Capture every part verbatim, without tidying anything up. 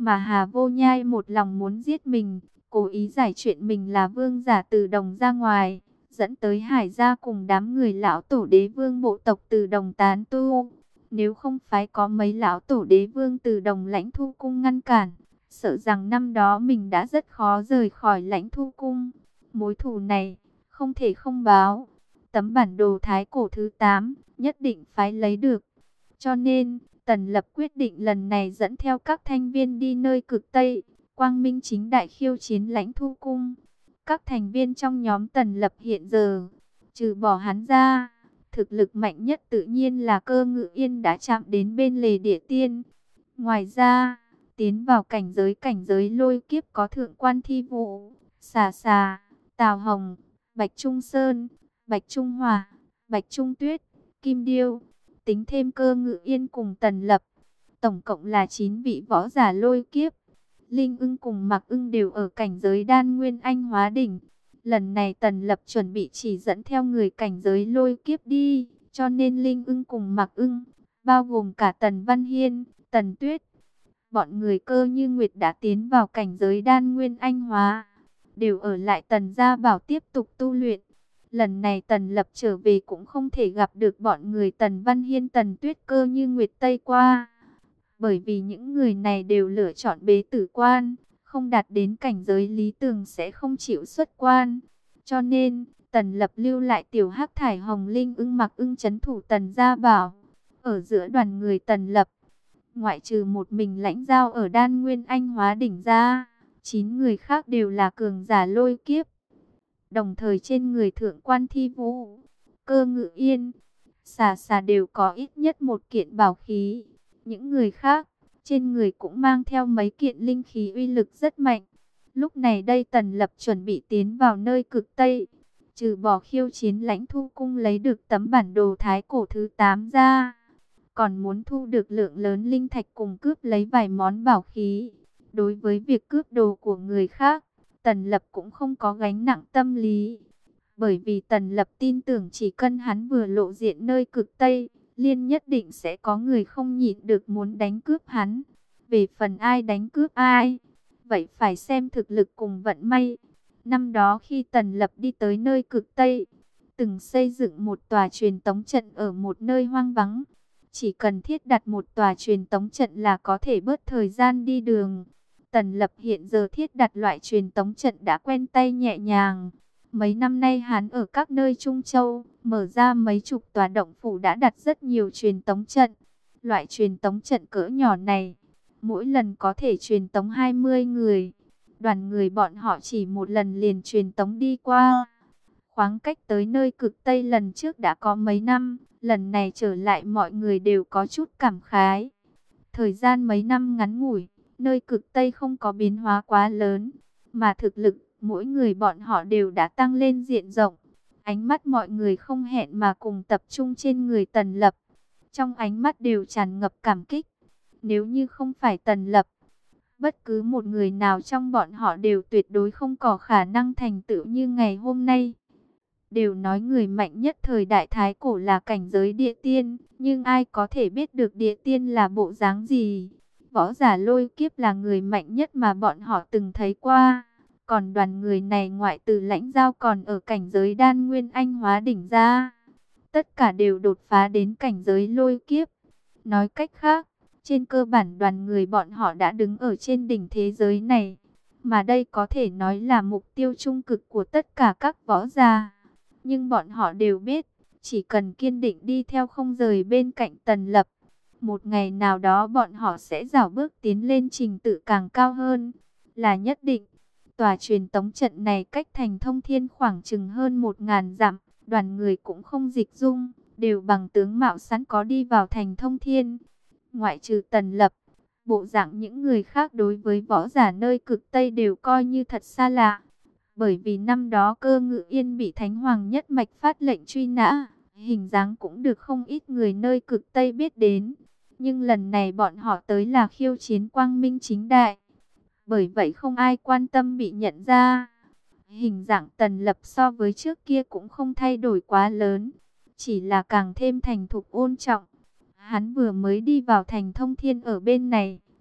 mà Hà Vô Nhai một lòng muốn giết mình, cố ý giải chuyện mình là vương giả Từ Đồng ra ngoài, dẫn tới Hải gia cùng đám người lão tổ đế vương bộ tộc Từ Đồng tán tu. Nếu không phải có mấy lão tổ đế vương Từ Đồng lãnh thu cung ngăn cản, sợ rằng năm đó mình đã rất khó rời khỏi lãnh thu cung. Mối thù này không thể không báo. Tấm bản đồ thái cổ thứ tám nhất định phải lấy được. Cho nên Tần Lập quyết định lần này dẫn theo các thành viên đi nơi cực Tây, quang minh chính đại khiêu chiến lãnh thu cung. Các thành viên trong nhóm Tần Lập hiện giờ, trừ bỏ hắn ra, thực lực mạnh nhất tự nhiên là Cơ Ngự Yên đã chạm đến bên lề địa tiên. Ngoài ra, tiến vào cảnh giới cảnh giới lôi kiếp có Thượng Quan Thi Vũ, Xà Xà, Tào Hồng, Bạch Trung Sơn, Bạch Trung Hòa, Bạch Trung Tuyết, Kim Điêu, tính thêm Cơ Ngự Yên cùng Tần Lập, tổng cộng là chín vị võ giả lôi kiếp. Linh Ưng cùng Mạc Ưng đều ở cảnh giới đan nguyên anh hóa đỉnh. Lần này Tần Lập chuẩn bị chỉ dẫn theo người cảnh giới lôi kiếp đi, cho nên Linh Ưng cùng Mạc Ưng, bao gồm cả Tần Văn Hiên, Tần Tuyết, bọn người Cơ Như Nguyệt đã tiến vào cảnh giới đan nguyên anh hóa, đều ở lại Tần Gia Bảo tiếp tục tu luyện. Lần này Tần Lập trở về cũng không thể gặp được bọn người Tần Văn Hiên, Tần Tuyết, Cơ Như Nguyệt Tây qua, bởi vì những người này đều lựa chọn bế tử quan, không đạt đến cảnh giới lý tưởng sẽ không chịu xuất quan. Cho nên, Tần Lập lưu lại Tiểu Hắc, Thải Hồng, Linh Ưng, Mạc Ưng trấn thủ Tần Gia Bảo. Ở giữa đoàn người Tần Lập, ngoại trừ một mình Lãnh Giao ở đan nguyên anh hóa đỉnh ra, chín người khác đều là cường giả lôi kiếp. Đồng thời trên người Thượng Quan Thi Vũ, Cơ Ngự Yên, Xà Xà đều có ít nhất một kiện bảo khí. Những người khác, trên người cũng mang theo mấy kiện linh khí uy lực rất mạnh. Lúc này đây Tần Lập chuẩn bị tiến vào nơi cực Tây, trừ bỏ khiêu chiến lãnh thu cung lấy được tấm bản đồ thái cổ thứ tám ra, còn muốn thu được lượng lớn linh thạch cùng cướp lấy vài món bảo khí. Đối với việc cướp đồ của người khác, Tần Lập cũng không có gánh nặng tâm lý, bởi vì Tần Lập tin tưởng chỉ cần hắn vừa lộ diện nơi cực Tây, liên nhất định sẽ có người không nhịn được muốn đánh cướp hắn. Về phần ai đánh cướp ai, vậy phải xem thực lực cùng vận may. Năm đó khi Tần Lập đi tới nơi cực Tây, từng xây dựng một tòa truyền tống trận ở một nơi hoang vắng. Chỉ cần thiết đặt một tòa truyền tống trận là có thể bớt thời gian đi đường. Tần Lập hiện giờ thiết đặt loại truyền tống trận đã quen tay nhẹ nhàng. Mấy năm nay hắn ở các nơi Trung Châu, mở ra mấy chục tòa động phủ đã đặt rất nhiều truyền tống trận. Loại truyền tống trận cỡ nhỏ này, mỗi lần có thể truyền tống hai mươi người. Đoàn người bọn họ chỉ một lần liền truyền tống đi qua. Khoảng cách tới nơi cực Tây lần trước đã có mấy năm, lần này trở lại mọi người đều có chút cảm khái. Thời gian mấy năm ngắn ngủi, nơi cực Tây không có biến hóa quá lớn, mà thực lực mỗi người bọn họ đều đã tăng lên diện rộng. Ánh mắt mọi người không hẹn mà cùng tập trung trên người Tần Lập. Trong ánh mắt đều tràn ngập cảm kích. Nếu như không phải Tần Lập, bất cứ một người nào trong bọn họ đều tuyệt đối không có khả năng thành tựu như ngày hôm nay. Đều nói người mạnh nhất thời đại thái cổ là cảnh giới địa tiên, nhưng ai có thể biết được địa tiên là bộ dáng gì? Võ giả lôi kiếp là người mạnh nhất mà bọn họ từng thấy qua. Còn đoàn người này ngoại trừ Lãnh Giao còn ở cảnh giới đan nguyên anh hóa đỉnh ra, tất cả đều đột phá đến cảnh giới lôi kiếp. Nói cách khác, trên cơ bản đoàn người bọn họ đã đứng ở trên đỉnh thế giới này. Mà đây có thể nói là mục tiêu trung cực của tất cả các võ giả. Nhưng bọn họ đều biết, chỉ cần kiên định đi theo không rời bên cạnh Tần Lập, một ngày nào đó bọn họ sẽ dạo bước tiến lên trình tự càng cao hơn, là nhất định. Tòa truyền tống trận này cách thành Thông Thiên khoảng chừng hơn một ngàn dặm, đoàn người cũng không dịch dung, đều bằng tướng mạo sẵn có đi vào thành Thông Thiên. Ngoại trừ Tần Lập, bộ dạng những người khác đối với võ giả nơi cực Tây đều coi như thật xa lạ. Bởi vì năm đó Cơ Ngự Yên bị Thánh Hoàng nhất mạch phát lệnh truy nã, hình dáng cũng được không ít người nơi cực Tây biết đến. Nhưng lần này bọn họ tới là khiêu chiến quang minh chính đại, bởi vậy không ai quan tâm bị nhận ra. Hình dạng Tần Lập so với trước kia cũng không thay đổi quá lớn, chỉ là càng thêm thành thục ôn trọng. Hắn vừa mới đi vào thành Thông Thiên ở bên này,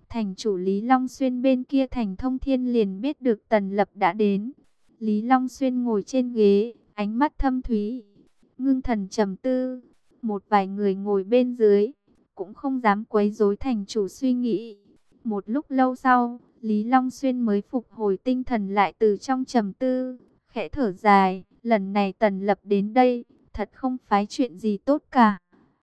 Thành chủ Lý Long Xuyên bên kia thành Thông Thiên liền biết được Tần Lập đã đến. Lý Long Xuyên ngồi trên ghế, ánh mắt thâm thúy, ngưng thần trầm tư. Một vài người ngồi bên dưới, cũng không dám quấy rối thành chủ suy nghĩ. Một lúc lâu sau, Lý Long Xuyên mới phục hồi tinh thần lại từ trong trầm tư, khẽ thở dài, lần này Tần Lập đến đây, thật không phải chuyện gì tốt cả.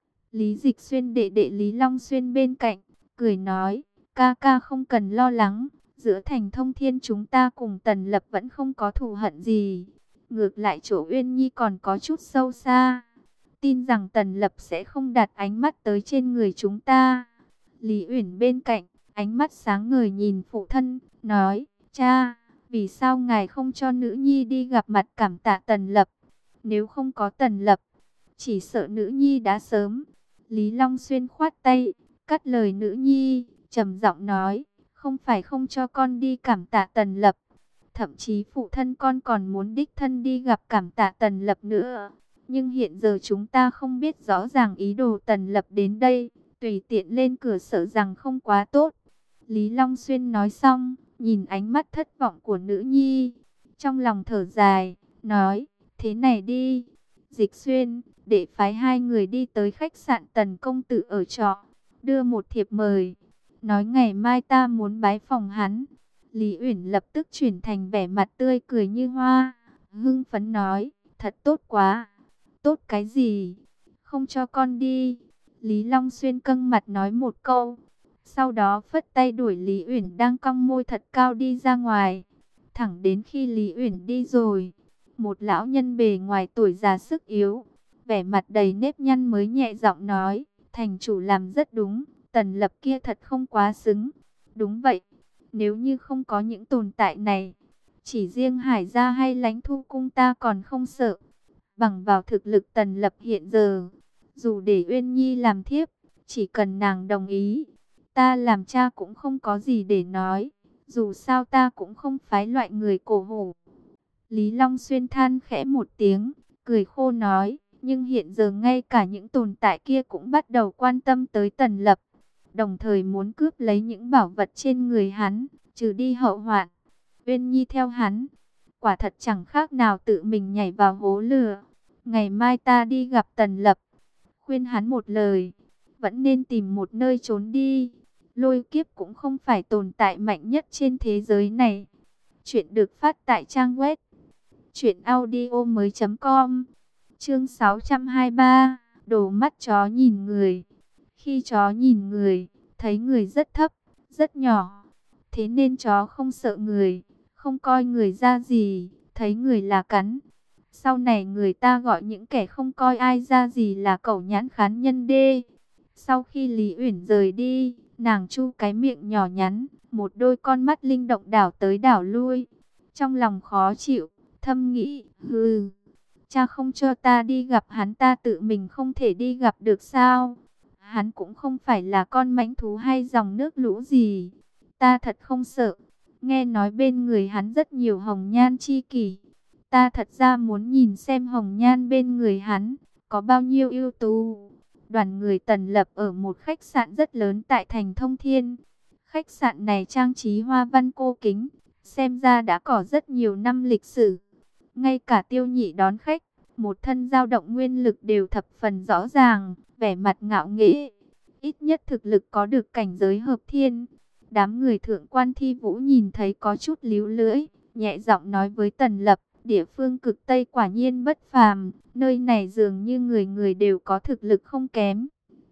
Lý Dịch Xuyên đệ đệ Lý Long Xuyên bên cạnh, cười nói, ca ca không cần lo lắng, giữa thành Thông Thiên chúng ta cùng Tần Lập vẫn không có thù hận gì. Ngược lại chỗ Uyên Nhi còn có chút sâu xa. Tin rằng Tần Lập sẽ không đặt ánh mắt tới trên người chúng ta. Lý Uyển bên cạnh, ánh mắt sáng ngời nhìn phụ thân, nói, cha, vì sao ngài không cho nữ nhi đi gặp mặt cảm tạ Tần Lập? Nếu không có Tần Lập, chỉ sợ nữ nhi đã sớm. Lý Long Xuyên khoát tay, cắt lời nữ nhi, trầm giọng nói, không phải không cho con đi cảm tạ Tần Lập. Thậm chí phụ thân con còn muốn đích thân đi gặp cảm tạ Tần Lập nữa. Nhưng hiện giờ chúng ta không biết rõ ràng ý đồ Tần Lập đến đây, tùy tiện lên cửa sợ rằng không quá tốt. Lý Long Xuyên nói xong, nhìn ánh mắt thất vọng của nữ nhi, trong lòng thở dài, nói, thế này đi, Dịch Xuyên, để phái hai người đi tới khách sạn Tần công tử ở trọ, đưa một thiệp mời, nói ngày mai ta muốn bái phòng hắn. Lý Uyển lập tức chuyển thành vẻ mặt tươi cười như hoa, hưng phấn nói, thật tốt quá. Tốt cái gì? Không cho con đi. Lý Long Xuyên căng mặt nói một câu, sau đó phất tay đuổi Lý Uyển đang cong môi thật cao đi ra ngoài. Thẳng đến khi Lý Uyển đi rồi, một lão nhân bề ngoài tuổi già sức yếu, vẻ mặt đầy nếp nhăn mới nhẹ giọng nói, thành chủ làm rất đúng, Tần Lập kia thật không quá xứng. Đúng vậy, nếu như không có những tồn tại này, chỉ riêng Hải gia hay Lãnh Thu cung ta còn không sợ. Bằng vào thực lực Tần Lập hiện giờ, dù để Uyên Nhi làm thiếp, chỉ cần nàng đồng ý, ta làm cha cũng không có gì để nói. Dù sao ta cũng không phải loại người cổ hủ. Lý Long Xuyên than khẽ một tiếng, cười khô nói, nhưng hiện giờ ngay cả những tồn tại kia cũng bắt đầu quan tâm tới Tần Lập, đồng thời muốn cướp lấy những bảo vật trên người hắn, trừ đi hậu hoạn. Uyên Nhi theo hắn, quả thật chẳng khác nào tự mình nhảy vào hố lửa. Ngày mai ta đi gặp Tần Lập, khuyên hắn một lời, vẫn nên tìm một nơi trốn đi. Lôi kiếp cũng không phải tồn tại mạnh nhất trên thế giới này. Chuyện được phát tại trang web truyện audio mới chấm com. Chương sáu trăm hai mươi ba, đổ mắt chó nhìn người. Khi chó nhìn người, thấy người rất thấp, rất nhỏ, thế nên chó không sợ người, không coi người ra gì, thấy người là cắn. Sau này người ta gọi những kẻ không coi ai ra gì là cẩu nhãn khán nhân đê. Sau khi Lý Uyển rời đi, nàng chu cái miệng nhỏ nhắn, một đôi con mắt linh động đảo tới đảo lui. Trong lòng khó chịu, thầm nghĩ, hừ, cha không cho ta đi gặp hắn, ta tự mình không thể đi gặp được sao? Hắn cũng không phải là con mãnh thú hay dòng nước lũ gì. Ta thật không sợ. Nghe nói bên người hắn rất nhiều hồng nhan chi kỷ. Ta thật ra muốn nhìn xem hồng nhan bên người hắn có bao nhiêu ưu tú. Đoàn người Tần Lập ở một khách sạn rất lớn tại thành Thông Thiên. Khách sạn này trang trí hoa văn cô kính, xem ra đã có rất nhiều năm lịch sử. Ngay cả Tiêu Nhị đón khách, một thân dao động nguyên lực đều thập phần rõ ràng, vẻ mặt ngạo nghễ, ít nhất thực lực có được cảnh giới hợp thiên. Đám người thượng quan Thi Vũ nhìn thấy có chút líu lưỡi, nhẹ giọng nói với Tần Lập, địa phương cực Tây quả nhiên bất phàm, nơi này dường như người người đều có thực lực không kém.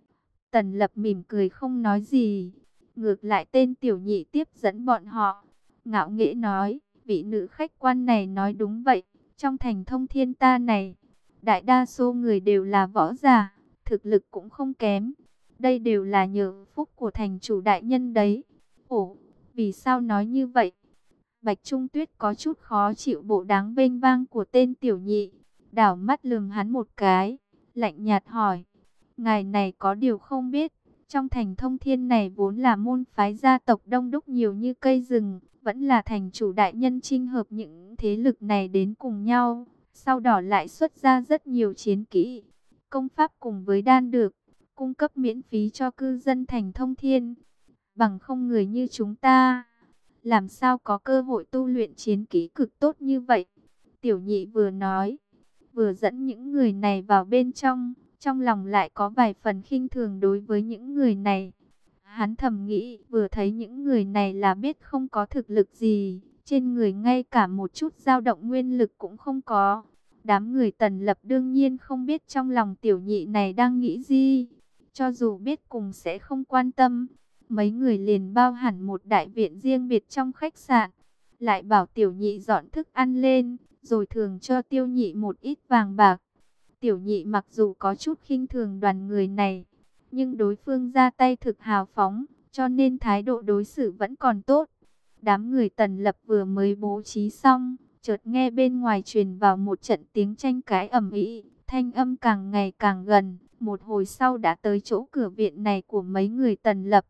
Tần Lập mỉm cười không nói gì, ngược lại tên Tiểu Nhị tiếp dẫn bọn họ, ngạo nghễ nói, vị nữ khách quan này nói đúng vậy, trong thành Thông Thiên ta này, đại đa số người đều là võ giả, thực lực cũng không kém. Đây đều là nhờ phúc của thành chủ đại nhân đấy. Ồ, vì sao nói như vậy? Bạch Trung Tuyết có chút khó chịu bộ đáng vênh vang của tên Tiểu Nhị, đảo mắt lườm hắn một cái, lạnh nhạt hỏi, ngài này có điều không biết, trong thành Thông Thiên này vốn là môn phái gia tộc đông đúc nhiều như cây rừng, vẫn là thành chủ đại nhân chinh hợp những thế lực này đến cùng nhau, sau đó lại xuất ra rất nhiều chiến kỹ, công pháp cùng với đan dược, cung cấp miễn phí cho cư dân thành Thông Thiên. bằng không người như chúng ta, làm sao có cơ hội tu luyện chiến kỹ cực tốt như vậy. Tiểu nhị vừa nói, vừa dẫn những người này vào bên trong, trong lòng lại có vài phần khinh thường đối với những người này. Hắn thầm nghĩ, vừa thấy những người này là biết không có thực lực gì, trên người ngay cả một chút dao động nguyên lực cũng không có. Đám người Tần Lập đương nhiên không biết trong lòng tiểu nhị này đang nghĩ gì, cho dù biết cùng sẽ không quan tâm. Mấy người liền bao hẳn một đại viện riêng biệt trong khách sạn, lại bảo tiểu nhị dọn thức ăn lên, rồi thường cho tiêu nhị một ít vàng bạc. Tiểu nhị mặc dù có chút khinh thường đoàn người này, nhưng đối phương ra tay thực hào phóng, cho nên thái độ đối xử vẫn còn tốt. Đám người Tần Lập vừa mới bố trí xong, chợt nghe bên ngoài truyền vào một trận tiếng tranh cãi ầm ĩ, thanh âm càng ngày càng gần, một hồi sau đã tới chỗ cửa viện này của mấy người Tần Lập.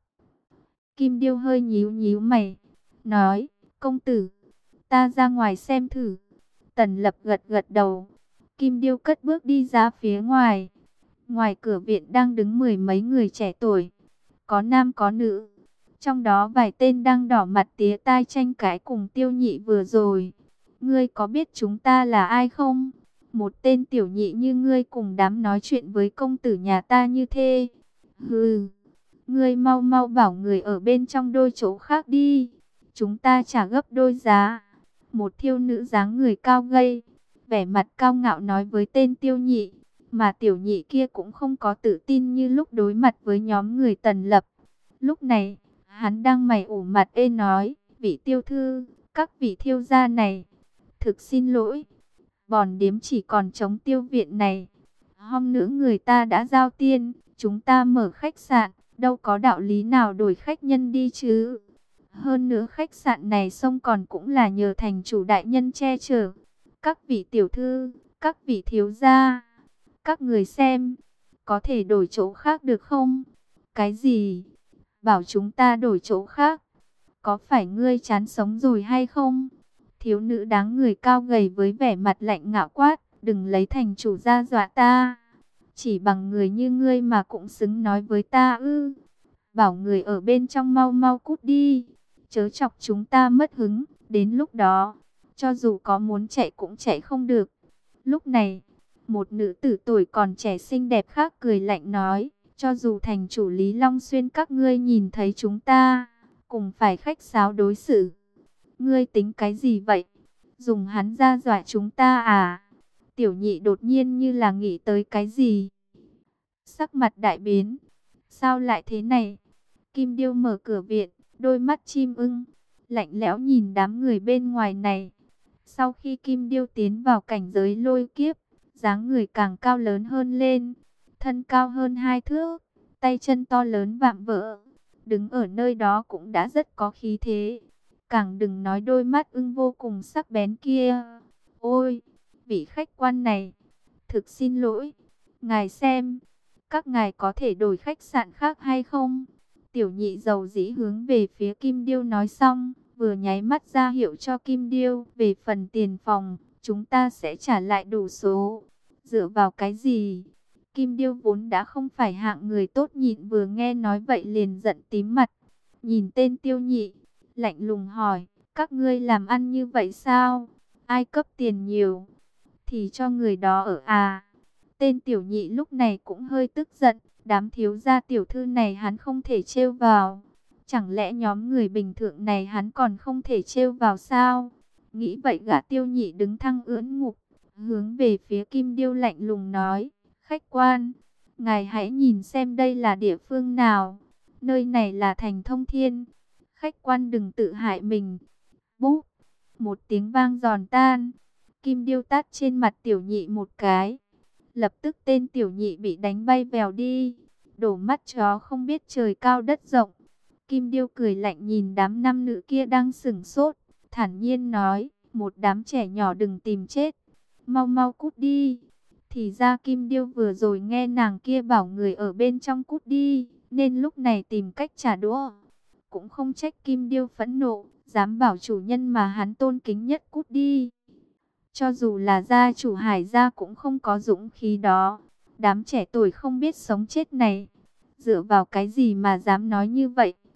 Kim Điêu hơi nhíu nhíu mày, nói, công tử, ta ra ngoài xem thử. Tần Lập gật gật đầu, Kim Điêu cất bước đi ra phía ngoài. Ngoài cửa viện đang đứng mười mấy người trẻ tuổi, có nam có nữ. Trong đó vài tên đang đỏ mặt tía tai tranh cãi cùng tiêu nhị vừa rồi. Ngươi có biết chúng ta là ai không? Một tên tiểu nhị như ngươi cùng đám nói chuyện với công tử nhà ta như thế. Hừ, ngươi mau mau bảo người ở bên trong đôi chỗ khác đi. Chúng ta trả gấp đôi giá. Một thiêu nữ dáng người cao gầy, vẻ mặt cao ngạo nói với tên tiêu nhị. Mà tiểu nhị kia cũng không có tự tin như lúc đối mặt với nhóm người Tần Lập. Lúc này, hắn đang mày ủ mặt ê nói, vị tiêu thư, các vị thiêu gia này, thực xin lỗi, bòn điếm chỉ còn trống tiêu viện này. Hôm nữa người ta đã giao tiền, chúng ta mở khách sạn, đâu có đạo lý nào đổi khách nhân đi chứ. Hơn nữa khách sạn này sông còn cũng là nhờ thành chủ đại nhân che chở. Các vị tiểu thư, các vị thiếu gia, các người xem, có thể đổi chỗ khác được không? Cái gì? Bảo chúng ta đổi chỗ khác? Có phải ngươi chán sống rồi hay không? Thiếu nữ đáng người cao gầy với vẻ mặt lạnh ngạo quát, đừng lấy thành chủ ra dọa ta. Chỉ bằng người như ngươi mà cũng xứng nói với ta ư? Bảo người ở bên trong mau mau cút đi, chớ chọc chúng ta mất hứng, đến lúc đó, cho dù có muốn chạy cũng chạy không được. Lúc này, một nữ tử tuổi còn trẻ xinh đẹp khác cười lạnh nói, cho dù thành chủ Lý Long Xuyên các ngươi nhìn thấy chúng ta, cùng phải khách sáo đối xử. Ngươi tính cái gì vậy? Dùng hắn ra dọa chúng ta à? Tiểu nhị đột nhiên như là nghĩ tới cái gì. Sắc mặt đại biến. Sao lại thế này? Kim Điêu mở cửa viện, đôi mắt chim ưng, lạnh lẽo nhìn đám người bên ngoài này. Sau khi Kim Điêu tiến vào cảnh giới lôi kiếp, dáng người càng cao lớn hơn lên, thân cao hơn hai thước, tay chân to lớn vạm vỡ, đứng ở nơi đó cũng đã rất có khí thế. Càng đừng nói đôi mắt ưng vô cùng sắc bén kia. Ôi, vị khách quan này, thực xin lỗi, ngài xem, các ngài có thể đổi khách sạn khác hay không? Tiểu nhị dầu dĩ hướng về phía Kim Điêu nói xong, vừa nháy mắt ra hiệu cho Kim Điêu, về phần tiền phòng, chúng ta sẽ trả lại đủ số. Dựa vào cái gì? Kim Điêu vốn đã không phải hạng người tốt nhịn, vừa nghe nói vậy liền giận tím mặt. Nhìn tên tiêu nhị, lạnh lùng hỏi, các ngươi làm ăn như vậy sao? Ai cấp tiền nhiều, thì cho người đó ở à? Tên tiểu nhị lúc này cũng hơi tức giận, đám thiếu gia tiểu thư này hắn không thể trêu vào. Chẳng lẽ nhóm người bình thường này hắn còn không thể trêu vào sao? Nghĩ vậy gã tiêu nhị đứng thẳng ưỡn ngục, hướng về phía Kim Điêu lạnh lùng nói, khách quan, ngài hãy nhìn xem đây là địa phương nào. Nơi này là thành Thông Thiên. Khách quan đừng tự hại mình. Búp, một tiếng vang giòn tan. Kim Điêu tát trên mặt tiểu nhị một cái. Lập tức tên tiểu nhị bị đánh bay vèo đi, đổ mắt chó không biết trời cao đất rộng. Kim Điêu cười lạnh nhìn đám nam nữ kia đang sửng sốt, thản nhiên nói, một đám trẻ nhỏ đừng tìm chết, mau mau cút đi. Thì ra Kim Điêu vừa rồi nghe nàng kia bảo người ở bên trong cút đi, nên lúc này tìm cách trả đũa. Cũng không trách Kim Điêu phẫn nộ, dám bảo chủ nhân mà hắn tôn kính nhất cút đi. Cho dù là gia chủ Hải gia cũng không có dũng khí đó. Đám trẻ tuổi không biết sống chết này, dựa vào cái gì mà dám nói như vậy?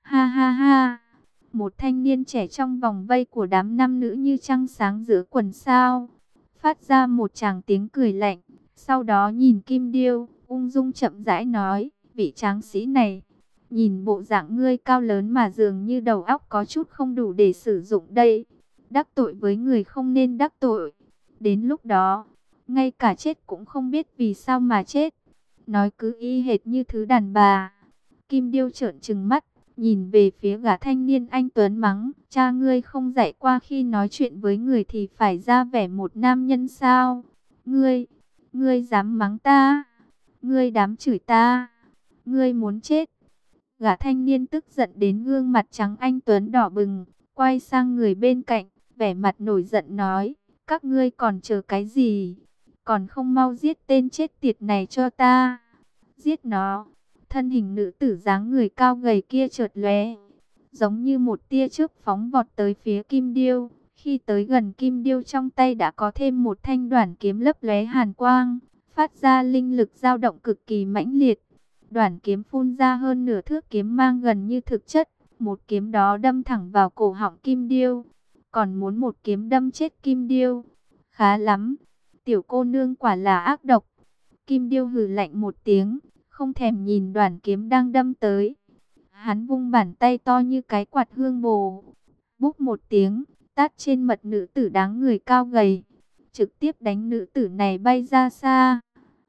Ha ha ha. Một thanh niên trẻ trong vòng vây của đám nam nữ như trăng sáng giữa quần sao, phát ra một tràng tiếng cười lạnh. Sau đó nhìn Kim Điêu, ung dung chậm rãi nói, vị tráng sĩ này, nhìn bộ dạng ngươi cao lớn mà dường như đầu óc có chút không đủ để sử dụng đây. Đắc tội với người không nên đắc tội. Đến lúc đó, ngay cả chết cũng không biết vì sao mà chết. Nói cứ y hệt như thứ đàn bà. Kim Điêu trợn trừng mắt, nhìn về phía gã thanh niên anh tuấn mắng, cha ngươi không dạy qua khi nói chuyện với người thì phải ra vẻ một nam nhân sao? Ngươi, ngươi dám mắng ta? Ngươi dám chửi ta? Ngươi muốn chết? Gã thanh niên tức giận đến gương mặt trắng anh tuấn đỏ bừng, quay sang người bên cạnh, vẻ mặt nổi giận nói, các ngươi còn chờ cái gì? Còn không mau giết tên chết tiệt này cho ta. Giết nó. Thân hình nữ tử dáng người cao gầy kia chợt lóe, giống như một tia chớp phóng vọt tới phía Kim Điêu. Khi tới gần Kim Điêu, trong tay đã có thêm một thanh đoản kiếm lấp lóe hàn quang, phát ra linh lực dao động cực kỳ mãnh liệt. Đoản kiếm phun ra hơn nửa thước kiếm mang gần như thực chất, một kiếm đó đâm thẳng vào cổ họng Kim Điêu. Còn muốn một kiếm đâm chết Kim Điêu? Khá lắm, tiểu cô nương quả là ác độc. Kim Điêu hừ lạnh một tiếng, không thèm nhìn đoản kiếm đang đâm tới. Hắn vung bàn tay to như cái quạt hương bồ, búp một tiếng, tát trên mặt nữ tử đáng người cao gầy, trực tiếp đánh nữ tử này bay ra xa.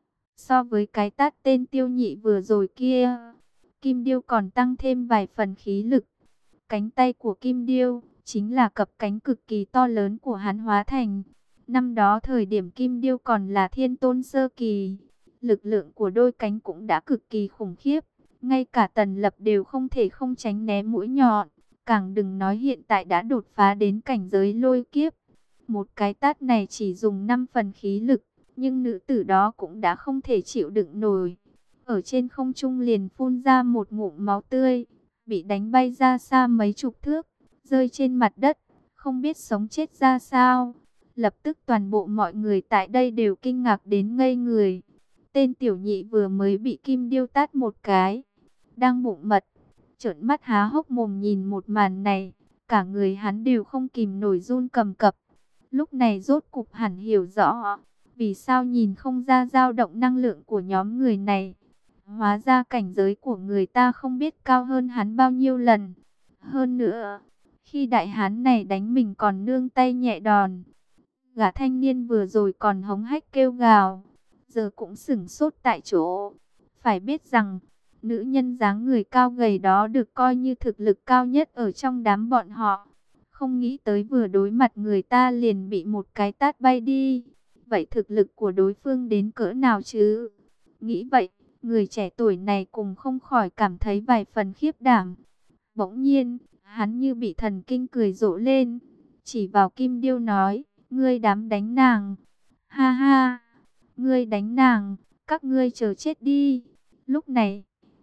So với cái tát tên Tiêu Nhị vừa rồi kia, Kim Điêu còn tăng thêm vài phần khí lực. Cánh tay của Kim Điêu chính là cặp cánh cực kỳ to lớn của hắn hóa thành. Năm đó thời điểm Kim Điêu còn là thiên tôn sơ kỳ, lực lượng của đôi cánh cũng đã cực kỳ khủng khiếp. Ngay cả Tần Lập đều không thể không tránh né mũi nhọn, càng đừng nói hiện tại đã đột phá đến cảnh giới lôi kiếp. Một cái tát này chỉ dùng năm phần khí lực, nhưng nữ tử đó cũng đã không thể chịu đựng nổi. Ở trên không trung liền phun ra một ngụm máu tươi, bị đánh bay ra xa mấy chục thước, rơi trên mặt đất, không biết sống chết ra sao. Lập tức toàn bộ mọi người tại đây đều kinh ngạc đến ngây người. Tên Tiểu Nhị vừa mới bị Kim Điêu tát một cái, đang bụng mật, trợn mắt há hốc mồm nhìn một màn này, cả người hắn đều không kìm nổi run cầm cập. Lúc này rốt cục hẳn hiểu rõ, vì sao nhìn không ra dao động năng lượng của nhóm người này. Hóa ra cảnh giới của người ta không biết cao hơn hắn bao nhiêu lần. Hơn nữa, khi đại hán này đánh mình còn nương tay nhẹ đòn, gã thanh niên vừa rồi còn hống hách kêu gào, giờ cũng sửng sốt tại chỗ. Phải biết rằng, nữ nhân dáng người cao gầy đó được coi như thực lực cao nhất ở trong đám bọn họ. Không nghĩ tới vừa đối mặt người ta liền bị một cái tát bay đi. Vậy thực lực của đối phương đến cỡ nào chứ? Nghĩ vậy, người trẻ tuổi này cùng không khỏi cảm thấy vài phần khiếp đảm. Bỗng nhiên, hắn như bị thần kinh cười rộ lên, chỉ vào Kim Điêu nói, ngươi dám đánh nàng? Ha ha, ngươi đánh nàng, các ngươi chờ chết đi. Lúc này,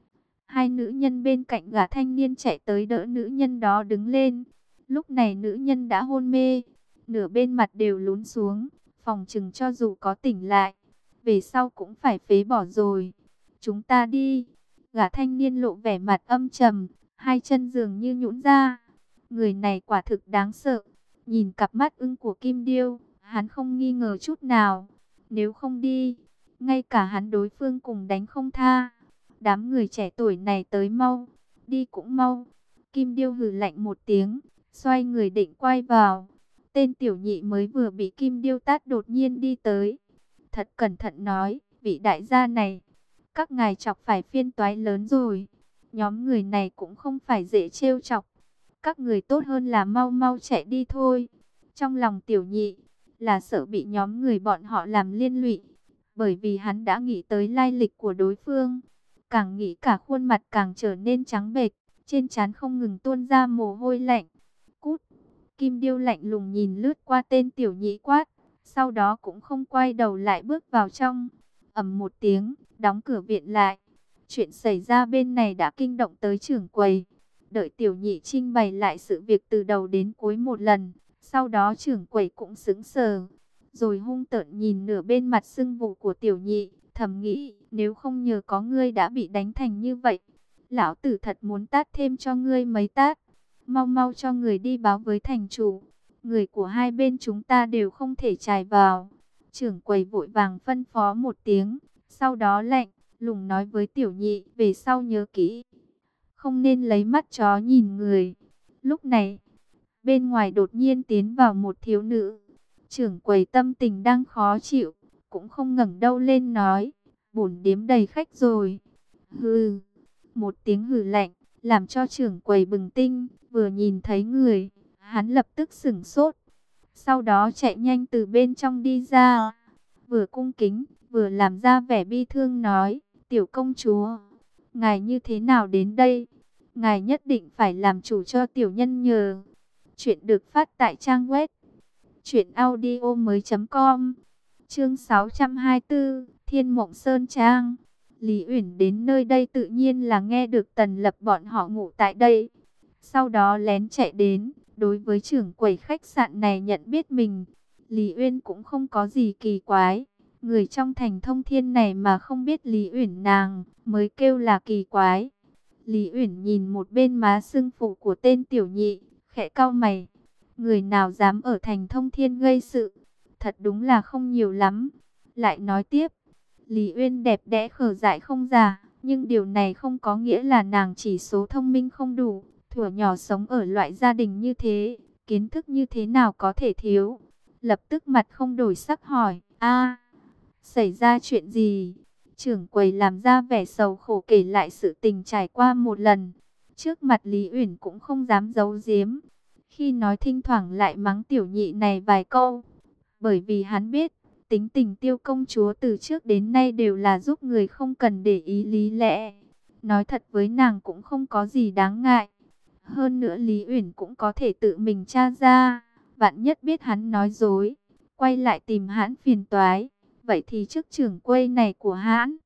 hai nữ nhân bên cạnh gã thanh niên chạy tới đỡ nữ nhân đó đứng lên. Lúc này nữ nhân đã hôn mê, nửa bên mặt đều lún xuống, phòng chừng cho dù có tỉnh lại, về sau cũng phải phế bỏ rồi. Chúng ta đi. Gã thanh niên lộ vẻ mặt âm trầm, hai chân dường như nhũn ra. Người này quả thực đáng sợ. Nhìn cặp mắt ưng của Kim Điêu, hắn không nghi ngờ chút nào. Nếu không đi, ngay cả hắn đối phương cùng đánh không tha. Đám người trẻ tuổi này tới mau, đi cũng mau. Kim Điêu hừ lạnh một tiếng, xoay người định quay vào. Tên Tiểu Nhị mới vừa bị Kim Điêu tát đột nhiên đi tới, thật cẩn thận nói, vị đại gia này, các ngài chọc phải phiên toái lớn rồi. Nhóm người này cũng không phải dễ trêu chọc, các người tốt hơn là mau mau chạy đi thôi. Trong lòng Tiểu Nhị là sợ bị nhóm người bọn họ làm liên lụy, bởi vì hắn đã nghĩ tới lai lịch của đối phương. Càng nghĩ cả khuôn mặt càng trở nên trắng bệch, trên trán không ngừng tuôn ra mồ hôi lạnh. Cút! Kim Điêu lạnh lùng nhìn lướt qua tên Tiểu Nhị quát, sau đó cũng không quay đầu lại bước vào trong. Ầm một tiếng, đóng cửa viện lại. Chuyện xảy ra bên này đã kinh động tới trưởng quầy. Đợi Tiểu Nhị trình bày lại sự việc từ đầu đến cuối một lần, sau đó trưởng quầy cũng sững sờ, rồi hung tợn nhìn nửa bên mặt sưng vụ của Tiểu Nhị, thầm nghĩ, nếu không nhờ có ngươi đã bị đánh thành như vậy, Lão tử thật muốn tát thêm cho ngươi mấy tát. Mau mau cho người đi báo với thành chủ. Người của hai bên chúng ta đều không thể chài vào. Trưởng quầy vội vàng phân phó một tiếng. Sau đó lạnh lùng nói với tiểu nhị, về sau nhớ kỹ, không nên lấy mắt chó nhìn người. Lúc này, bên ngoài đột nhiên tiến vào một thiếu nữ. Trưởng quầy tâm tình đang khó chịu, cũng không ngẩng đầu lên nói, bổn điếm đầy khách rồi. Hừ, một tiếng hừ lạnh, làm cho trưởng quầy bừng tinh, vừa nhìn thấy người, hắn lập tức sửng sốt. Sau đó chạy nhanh từ bên trong đi ra, vừa cung kính, vừa làm ra vẻ bi thương nói, tiểu công chúa, ngài như thế nào đến đây? Ngài nhất định phải làm chủ cho tiểu nhân nhờ. Chuyện được phát tại trang web truyện audio mới chấm com. Chương sáu trăm hai mươi tư, Thiên Mộng Sơn Trang. Lý Uyển đến nơi đây tự nhiên là nghe được Tần Lập bọn họ ngủ tại đây. Sau đó lén chạy đến, đối với trưởng quầy khách sạn này nhận biết mình. Lý Uyên cũng không có gì kỳ quái. Người trong thành Thông Thiên này mà không biết Lý Uyển nàng, mới kêu là kỳ quái. Lý Uyển nhìn một bên má sưng phụ của tên tiểu nhị, khẽ cau mày. Người nào dám ở thành Thông Thiên gây sự, thật đúng là không nhiều lắm. Lại nói tiếp, Lý Uyên đẹp đẽ khờ dại không già, nhưng điều này không có nghĩa là nàng chỉ số thông minh không đủ. Thuở nhỏ sống ở loại gia đình như thế, kiến thức như thế nào có thể thiếu. Lập tức mặt không đổi sắc hỏi, a, xảy ra chuyện gì? Trưởng quầy làm ra vẻ sầu khổ kể lại sự tình trải qua một lần. Trước mặt Lý Uyển cũng không dám giấu giếm. Khi nói thỉnh thoảng lại mắng tiểu nhị này vài câu. Bởi vì hắn biết, tính tình Tiêu công chúa từ trước đến nay đều là giúp người không cần để ý lý lẽ. Nói thật với nàng cũng không có gì đáng ngại. Hơn nữa Lý Uyển cũng có thể tự mình tra ra. Vạn nhất biết hắn nói dối, quay lại tìm hắn phiền toái. Vậy thì chức trưởng quầy này của hắn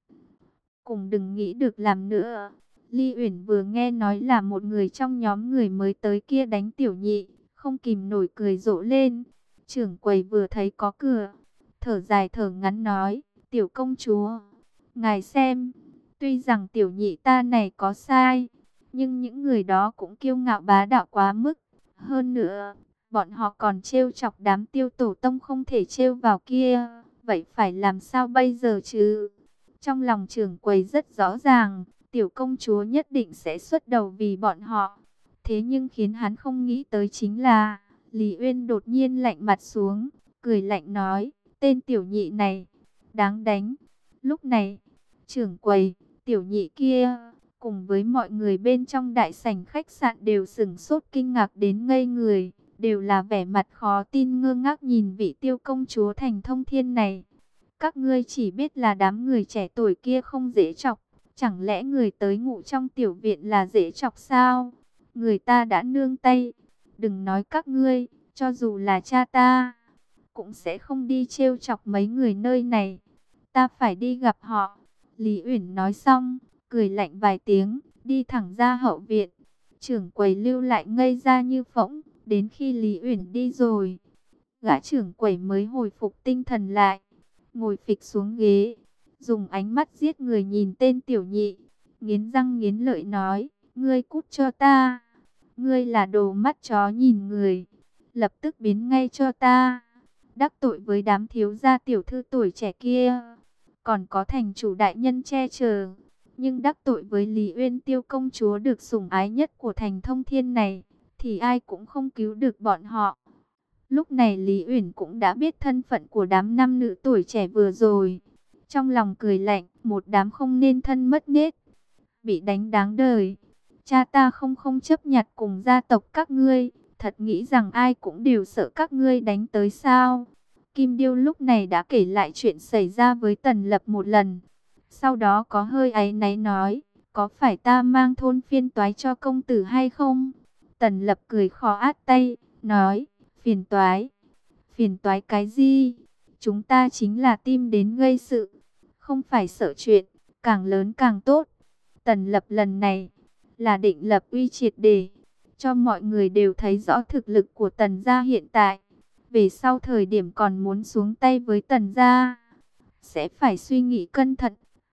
cùng đừng nghĩ được làm nữa. Lý Uyển vừa nghe nói là một người trong nhóm người mới tới kia đánh tiểu nhị, không kìm nổi cười rộ lên. Trưởng quầy vừa thấy có cửa, thở dài thở ngắn nói, tiểu công chúa, ngài xem, tuy rằng tiểu nhị ta này có sai, nhưng những người đó cũng kiêu ngạo bá đạo quá mức. Hơn nữa, bọn họ còn trêu chọc đám Tiêu tổ tông không thể trêu vào kia. Vậy phải làm sao bây giờ chứ? Trong lòng trưởng quầy rất rõ ràng, tiểu công chúa nhất định sẽ xuất đầu vì bọn họ. Thế nhưng khiến hắn không nghĩ tới chính là, Lý Uyên đột nhiên lạnh mặt xuống, cười lạnh nói, tên tiểu nhị này, đáng đánh. Lúc này, trưởng quầy, tiểu nhị kia, cùng với mọi người bên trong đại sảnh khách sạn đều sửng sốt kinh ngạc đến ngây người, đều là vẻ mặt khó tin ngơ ngác nhìn vị Tiêu công chúa thành Thông Thiên này. Các ngươi chỉ biết là đám người trẻ tuổi kia không dễ chọc, chẳng lẽ người tới ngủ trong tiểu viện là dễ chọc sao? Người ta đã nương tay, đừng nói các ngươi, cho dù là cha ta, cũng sẽ không đi trêu chọc mấy người nơi này. Ta phải đi gặp họ. Lý Uyển nói xong, cười lạnh vài tiếng, đi thẳng ra hậu viện. Trưởng quầy lưu lại ngây ra như phỗng, đến khi Lý Uyển đi rồi, gã trưởng quầy mới hồi phục tinh thần lại, ngồi phịch xuống ghế, dùng ánh mắt giết người nhìn tên tiểu nhị, nghiến răng nghiến lợi nói, ngươi cút cho ta, ngươi là đồ mắt chó nhìn người, lập tức biến ngay cho ta. Đắc tội với đám thiếu gia tiểu thư tuổi trẻ kia, còn có thành chủ đại nhân che chở, nhưng đắc tội với Lý Uyên Tiêu công chúa được sủng ái nhất của thành Thông Thiên này, thì ai cũng không cứu được bọn họ. Lúc này Lý Uyển cũng đã biết thân phận của đám nam nữ tuổi trẻ vừa rồi. Trong lòng cười lạnh, một đám không nên thân mất nết, bị đánh đáng đời. Cha ta không không chấp nhặt cùng gia tộc các ngươi, thật nghĩ rằng ai cũng đều sợ các ngươi đánh tới sao? Kim Điêu lúc này đã kể lại chuyện xảy ra với Tần Lập một lần. Sau đó có hơi áy náy nói, có phải ta mang thôn phiên toái cho công tử hay không? Tần Lập cười khò át tay, nói, phiền toái. Phiền toái cái gì? Chúng ta chính là tim đến gây sự, không phải sợ chuyện, càng lớn càng tốt. Tần Lập lần này là định lập uy triệt để, cho mọi người đều thấy rõ thực lực của Tần gia hiện tại. Về sau thời điểm còn muốn xuống tay với Tần gia, sẽ phải suy nghĩ cẩn thận,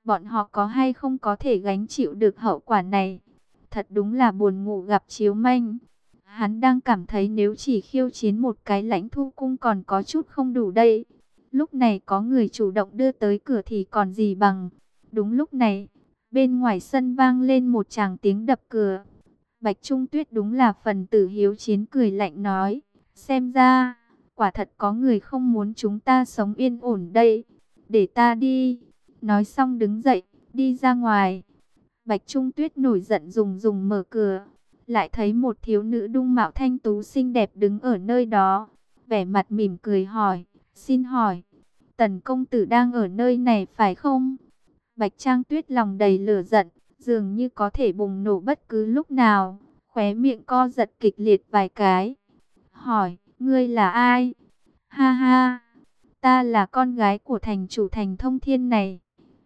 bọn họ có hay không có thể gánh chịu được hậu quả này. Thật đúng là buồn ngủ gặp chiếu manh. Hắn đang cảm thấy nếu chỉ khiêu chiến một cái Lãnh Thu Cung còn có chút không đủ đây. Lúc này có người chủ động đưa tới cửa thì còn gì bằng. Đúng lúc này, bên ngoài sân vang lên một tràng tiếng đập cửa. Bạch Trung Tuyết đúng là phần tử hiếu chiến, cười lạnh nói. Xem ra, quả thật có người không muốn chúng ta sống yên ổn đây. Để ta đi. Nói xong đứng dậy, đi ra ngoài. Bạch Trung Tuyết nổi giận dùng dùng mở cửa. Lại thấy một thiếu nữ đung mạo thanh tú xinh đẹp đứng ở nơi đó. Vẻ mặt mỉm cười hỏi. Xin hỏi, Tần công tử đang ở nơi này phải không? Bạch Trang Tuyết lòng đầy lửa giận, dường như có thể bùng nổ bất cứ lúc nào. Khóe miệng co giật kịch liệt vài cái. Hỏi, ngươi là ai? Ha ha, ta là con gái của thành chủ thành Thông Thiên này.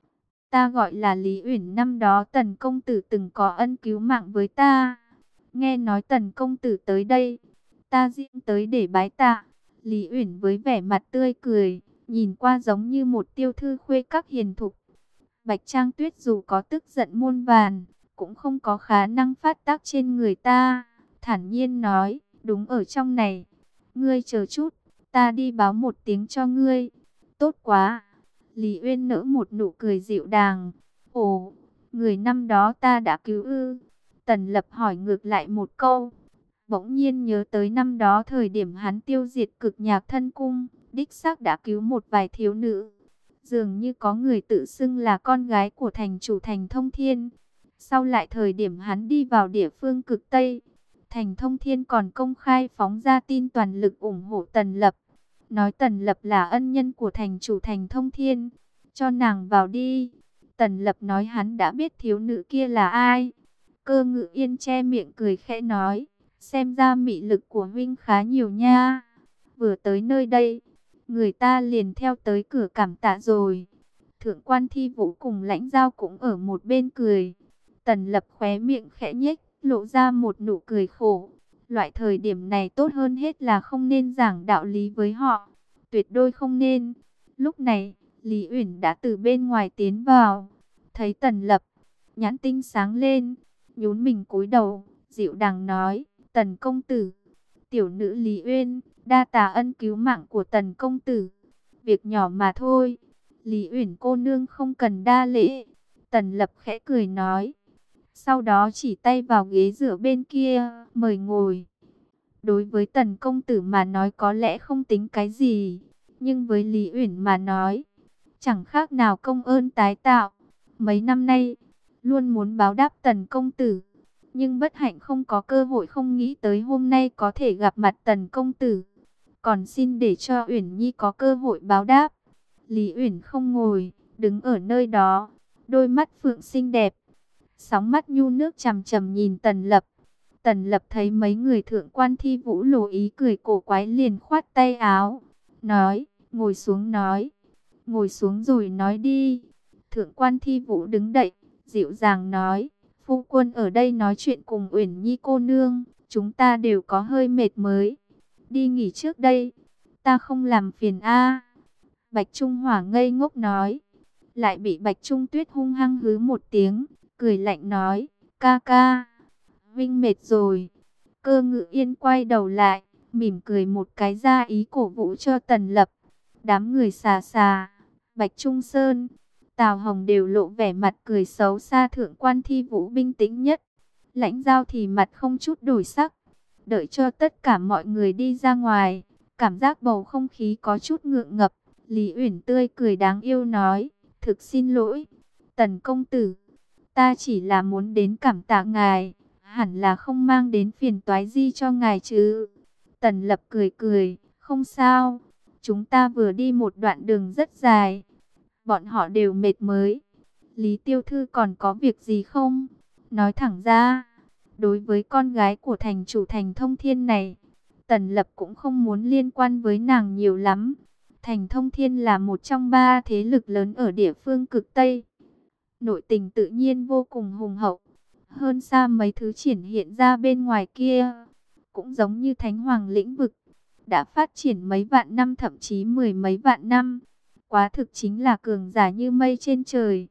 Ta gọi là Lý Uyển, năm đó Tần công tử từng có ân cứu mạng với ta. Nghe nói Tần công tử tới đây, ta riêng tới để bái tạ. Lý Uyển với vẻ mặt tươi cười, nhìn qua giống như một tiêu thư khuê các hiền thục. Bạch Trang Tuyết dù có tức giận muôn vàn, cũng không có khả năng phát tác trên người ta. Thản nhiên nói, đúng ở trong này. Ngươi chờ chút, ta đi báo một tiếng cho ngươi. Tốt quá. Lý Uyên nở một nụ cười dịu dàng. Ồ, người năm đó ta đã cứu ư? Tần Lập hỏi ngược lại một câu. Bỗng nhiên nhớ tới năm đó thời điểm hắn tiêu diệt Cực Nhạc Thân Cung, đích xác đã cứu một vài thiếu nữ. Dường như có người tự xưng là con gái của thành chủ thành Thông Thiên. Sau lại thời điểm hắn đi vào địa phương cực Tây, thành Thông Thiên còn công khai phóng ra tin toàn lực ủng hộ Tần Lập. Nói Tần Lập là ân nhân của thành chủ thành Thông Thiên, cho nàng vào đi. Tần Lập nói hắn đã biết thiếu nữ kia là ai. Cơ Ngự Yên che miệng cười khẽ nói, xem ra mị lực của huynh khá nhiều nha. Vừa tới nơi đây, người ta liền theo tới cửa cảm tạ rồi. Thượng quan Thi Vũ cùng Lãnh Giao cũng ở một bên cười. Tần Lập khóe miệng khẽ nhếch, lộ ra một nụ cười khổ. Loại thời điểm này tốt hơn hết là không nên giảng đạo lý với họ. Tuyệt đối không nên. Lúc này, Lý Uyển đã từ bên ngoài tiến vào. Thấy Tần Lập, nhãn tinh sáng lên, nhún mình cúi đầu, dịu dàng nói, Tần công tử. Tiểu nữ Lý Uyên, đa tạ ân cứu mạng của Tần công tử. Việc nhỏ mà thôi. Lý Uyển cô nương không cần đa lễ. Tần Lập khẽ cười nói. Sau đó chỉ tay vào ghế dựa bên kia, mời ngồi. Đối với Tần công tử mà nói có lẽ không tính cái gì, nhưng với Lý Uyển mà nói, chẳng khác nào công ơn tái tạo. Mấy năm nay, luôn muốn báo đáp Tần công tử, nhưng bất hạnh không có cơ hội, không nghĩ tới hôm nay có thể gặp mặt Tần công tử. Còn xin để cho Uyển Nhi có cơ hội báo đáp. Lý Uyển không ngồi, đứng ở nơi đó, đôi mắt phượng xinh đẹp, sóng mắt nhu nước chằm chằm nhìn Tần Lập. Tần Lập thấy mấy người thượng quan Thi Vũ lộ ý cười cổ quái liền khoát tay áo, nói, ngồi xuống nói. Ngồi xuống rồi nói đi. Thượng quan Thi Vũ đứng dậy, dịu dàng nói, phu quân ở đây nói chuyện cùng Uyển Nhi cô nương, chúng ta đều có hơi mệt mới. Đi nghỉ trước đây, ta không làm phiền a. Bạch Trung Hỏa ngây ngốc nói, lại bị Bạch Trung Tuyết hung hăng hứ một tiếng, cười lạnh nói, ca ca, Vinh mệt rồi. Cơ Ngự Yên quay đầu lại, mỉm cười một cái ra ý cổ vũ cho Tần Lập. Đám người xà xà, Bạch Trung Sơn, Tào Hồng đều lộ vẻ mặt cười xấu xa. Thượng quan Thi Vũ bình tĩnh nhất, Lãnh Giao thì mặt không chút đổi sắc. Đợi cho tất cả mọi người đi ra ngoài, cảm giác bầu không khí có chút ngượng ngập. Lý Uyển tươi cười đáng yêu nói, thực xin lỗi, Tần công tử, ta chỉ là muốn đến cảm tạ ngài, hẳn là không mang đến phiền toái gì cho ngài chứ. Tần Lập cười cười, không sao, chúng ta vừa đi một đoạn đường rất dài, bọn họ đều mệt mới. Lý Tiêu Thư còn có việc gì không? Nói thẳng ra, đối với con gái của thành chủ thành Thông Thiên này, Tần Lập cũng không muốn liên quan với nàng nhiều lắm. Thành Thông Thiên là một trong ba thế lực lớn ở địa phương cực Tây. Nội tình tự nhiên vô cùng hùng hậu, hơn xa mấy thứ triển hiện ra bên ngoài kia. Cũng giống như Thánh Hoàng lĩnh vực, đã phát triển mấy vạn năm thậm chí mười mấy vạn năm. Quá thực chính là cường giả như mây trên trời.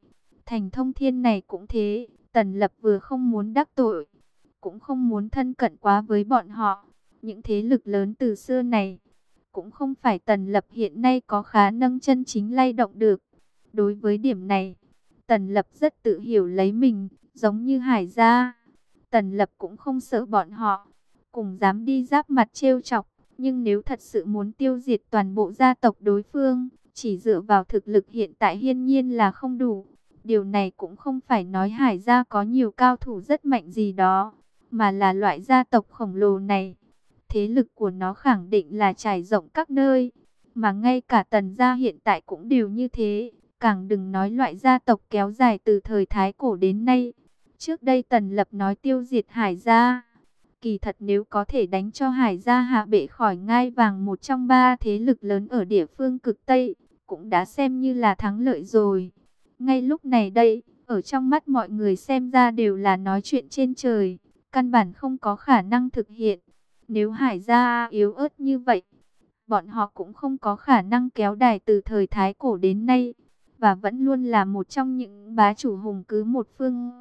Thành Thông Thiên này cũng thế, Tần Lập vừa không muốn đắc tội, cũng không muốn thân cận quá với bọn họ. Những thế lực lớn từ xưa này, cũng không phải Tần Lập hiện nay có khả năng chân chính lay động được. Đối với điểm này, Tần Lập rất tự hiểu lấy mình, giống như Hải gia. Tần Lập cũng không sợ bọn họ, cùng dám đi giáp mặt trêu chọc. Nhưng nếu thật sự muốn tiêu diệt toàn bộ gia tộc đối phương, chỉ dựa vào thực lực hiện tại hiên nhiên là không đủ. Điều này cũng không phải nói Hải gia có nhiều cao thủ rất mạnh gì đó, mà là loại gia tộc khổng lồ này. Thế lực của nó khẳng định là trải rộng các nơi, mà ngay cả Tần gia hiện tại cũng đều như thế. Càng đừng nói loại gia tộc kéo dài từ thời Thái Cổ đến nay. Trước đây Tần Lập nói tiêu diệt Hải gia. Kỳ thật nếu có thể đánh cho Hải gia hạ bệ khỏi ngai vàng một trong ba thế lực lớn ở địa phương cực Tây, cũng đã xem như là thắng lợi rồi. Ngay lúc này đây, ở trong mắt mọi người xem ra đều là nói chuyện trên trời, căn bản không có khả năng thực hiện. Nếu Hải gia yếu ớt như vậy, bọn họ cũng không có khả năng kéo đài từ thời Thái Cổ đến nay, và vẫn luôn là một trong những bá chủ hùng cứ một phương.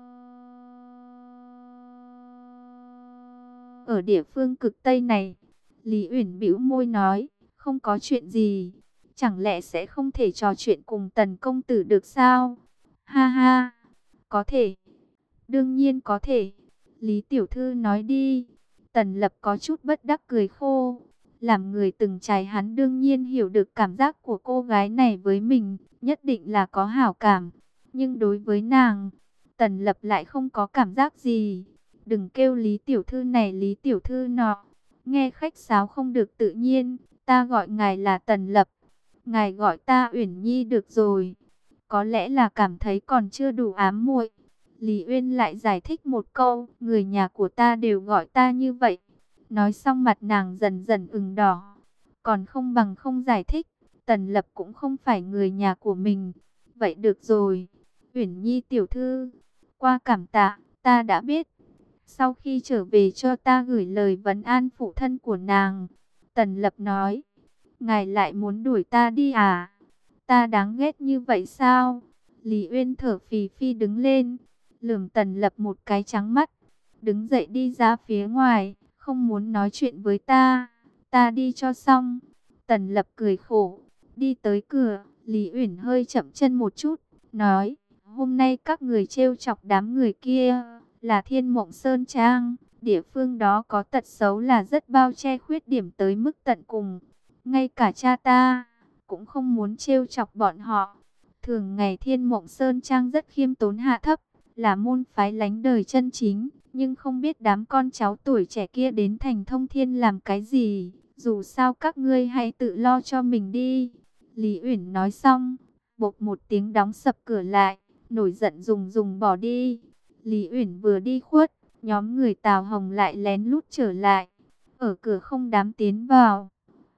Ở địa phương cực Tây này, Lý Uyển bĩu môi nói, không có chuyện gì, chẳng lẽ sẽ không thể trò chuyện cùng Tần công tử được sao? Ha ha, có thể, đương nhiên có thể. Lý tiểu thư nói đi. Tần Lập có chút bất đắc cười khô. Làm người từng trải hắn đương nhiên hiểu được cảm giác của cô gái này với mình, nhất định là có hảo cảm. Nhưng đối với nàng, Tần Lập lại không có cảm giác gì. Đừng kêu Lý tiểu thư này Lý tiểu thư nọ, nghe khách sáo không được tự nhiên. Ta gọi ngài là Tần Lập, ngài gọi ta Uyển Nhi được rồi. Có lẽ là cảm thấy còn chưa đủ ám muội, Lý Uyên lại giải thích một câu, người nhà của ta đều gọi ta như vậy. Nói xong mặt nàng dần dần ửng đỏ. Còn không bằng không giải thích, Tần Lập cũng không phải người nhà của mình. Vậy được rồi, Uyển Nhi tiểu thư, qua cảm tạ, ta đã biết. Sau khi trở về cho ta gửi lời vấn an phụ thân của nàng. Tần Lập nói, ngài lại muốn đuổi ta đi à? Ta đáng ghét như vậy sao? Lý Uyên thở phì phì đứng lên, lườm Tần Lập một cái trắng mắt, đứng dậy đi ra phía ngoài, không muốn nói chuyện với ta, ta đi cho xong. Tần Lập cười khổ, đi tới cửa, Lý Uyển hơi chậm chân một chút, nói, hôm nay các người trêu chọc đám người kia, là Thiên Mộng Sơn Trang, địa phương đó có tật xấu là rất bao che khuyết điểm tới mức tận cùng. Ngay cả cha ta cũng không muốn trêu chọc bọn họ. Thường ngày Thiên Mộng Sơn Trang rất khiêm tốn hạ thấp, là môn phái lánh đời chân chính, nhưng không biết đám con cháu tuổi trẻ kia đến Thành Thông Thiên làm cái gì. Dù sao các ngươi hãy tự lo cho mình đi. Lý Uyển nói xong, bộp một tiếng đóng sập cửa lại, nổi giận rùng rùng bỏ đi. Lý Uyển vừa đi khuất, nhóm người Tào Hồng lại lén lút trở lại, ở cửa không dám tiến vào.